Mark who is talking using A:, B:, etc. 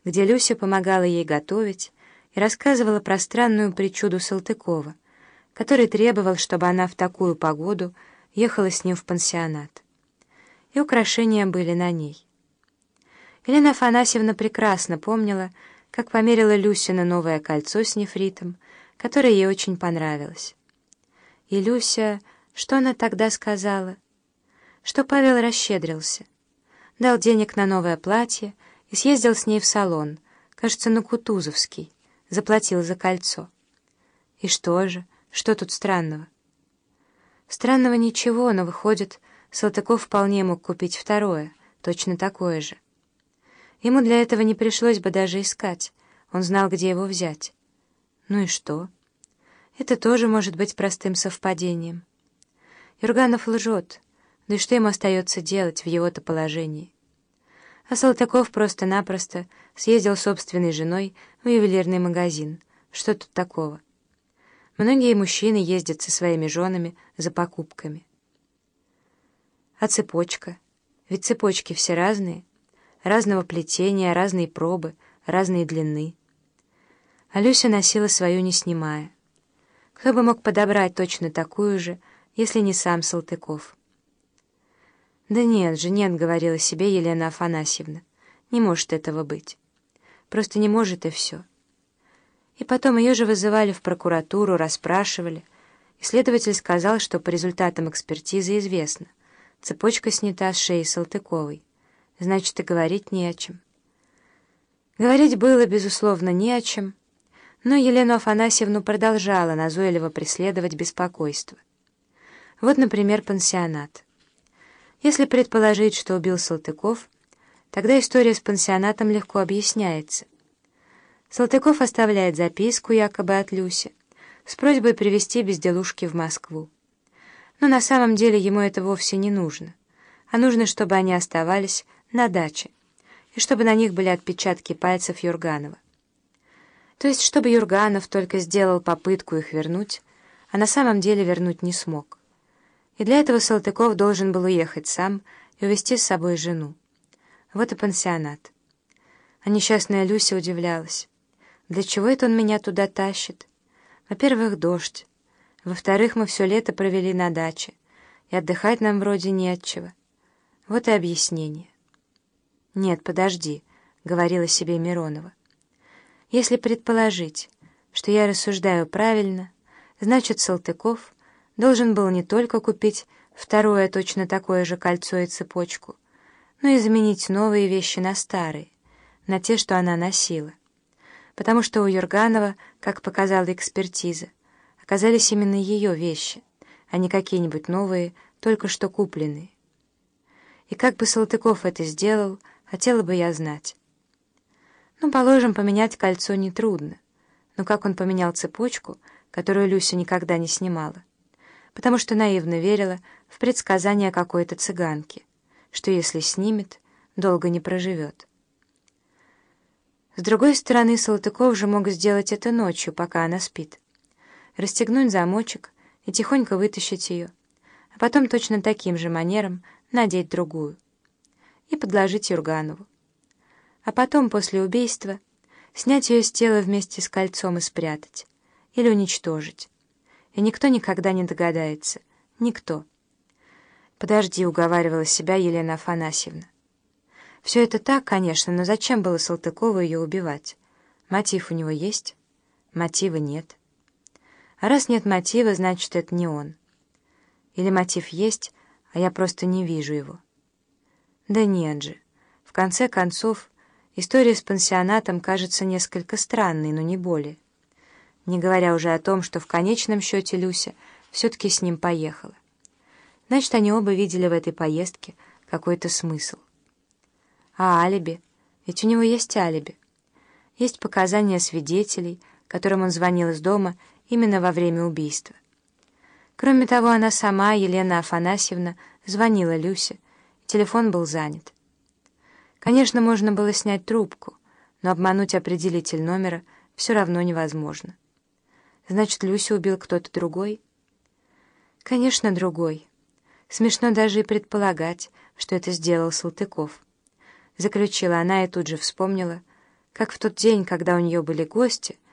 A: где Люся помогала ей готовить и рассказывала про странную причуду Салтыкова, который требовал, чтобы она в такую погоду ехала с ним в пансионат. И украшения были на ней. Елена Афанасьевна прекрасно помнила, как померила Люсина новое кольцо с нефритом, которое ей очень понравилось. И Люся, что она тогда сказала? Что Павел расщедрился, дал денег на новое платье и съездил с ней в салон, кажется, на Кутузовский, заплатил за кольцо. И что же, что тут странного? Странного ничего, но, выходит, Салтыков вполне мог купить второе, точно такое же. Ему для этого не пришлось бы даже искать, он знал, где его взять. Ну и что? Это тоже может быть простым совпадением. Юрганов лжет, да и что ему остается делать в его-то положении? А Салтыков просто-напросто съездил с собственной женой в ювелирный магазин. Что тут такого? Многие мужчины ездят со своими женами за покупками. А цепочка? Ведь цепочки все разные, разного плетения, разные пробы, разные длины. А Люся носила свою, не снимая. Кто бы мог подобрать точно такую же, если не сам Салтыков? «Да нет же, нет», — говорила себе Елена Афанасьевна, — «не может этого быть. Просто не может, и все». И потом ее же вызывали в прокуратуру, расспрашивали, и следователь сказал, что по результатам экспертизы известно, цепочка снята с шеи Салтыковой, значит, и говорить не о чем. Говорить было, безусловно, не о чем, но Елену Афанасьевну продолжала назойливо преследовать беспокойство. Вот, например, пансионат. Если предположить, что убил Салтыков, тогда история с пансионатом легко объясняется. Салтыков оставляет записку, якобы от Люси, с просьбой привезти безделушки в Москву. Но на самом деле ему это вовсе не нужно, а нужно, чтобы они оставались на даче, и чтобы на них были отпечатки пальцев Юрганова. То есть, чтобы Юрганов только сделал попытку их вернуть, а на самом деле вернуть не смог. И для этого Салтыков должен был уехать сам и увезти с собой жену. Вот и пансионат. А несчастная Люся удивлялась. Для чего это он меня туда тащит? Во-первых, дождь. Во-вторых, мы все лето провели на даче, и отдыхать нам вроде не от чего. Вот и объяснение. «Нет, подожди», — говорила себе Миронова. «Если предположить, что я рассуждаю правильно, значит, Салтыков должен был не только купить второе точно такое же кольцо и цепочку, но и заменить новые вещи на старые, на те, что она носила. Потому что у Юрганова, как показала экспертиза, оказались именно ее вещи, а не какие-нибудь новые, только что купленные. И как бы Салтыков это сделал, хотела бы я знать. Ну, положим, поменять кольцо нетрудно, но как он поменял цепочку, которую Люся никогда не снимала? Потому что наивно верила в предсказания какой-то цыганки, что если снимет, долго не проживет. С другой стороны, Салтыков же мог сделать это ночью, пока она спит. Расстегнуть замочек и тихонько вытащить ее, а потом точно таким же манером надеть другую и подложить Юрганову. А потом, после убийства, снять ее с тела вместе с кольцом и спрятать, или уничтожить. И никто никогда не догадается. Никто. «Подожди», — уговаривала себя Елена Афанасьевна. Все это так, конечно, но зачем было Салтыкову ее убивать? Мотив у него есть? Мотива нет. А раз нет мотива, значит, это не он. Или мотив есть, а я просто не вижу его. Да нет же. В конце концов, история с пансионатом кажется несколько странной, но не более. Не говоря уже о том, что в конечном счете Люся все-таки с ним поехала. Значит, они оба видели в этой поездке какой-то смысл. А алиби? Ведь у него есть алиби. Есть показания свидетелей, которым он звонил из дома именно во время убийства. Кроме того, она сама, Елена Афанасьевна, звонила Люсе, телефон был занят. Конечно, можно было снять трубку, но обмануть определитель номера все равно невозможно. Значит, Люсю убил кто-то другой? Конечно, другой. Смешно даже и предполагать, что это сделал Салтыков. Заключила она и тут же вспомнила, как в тот день, когда у нее были гости,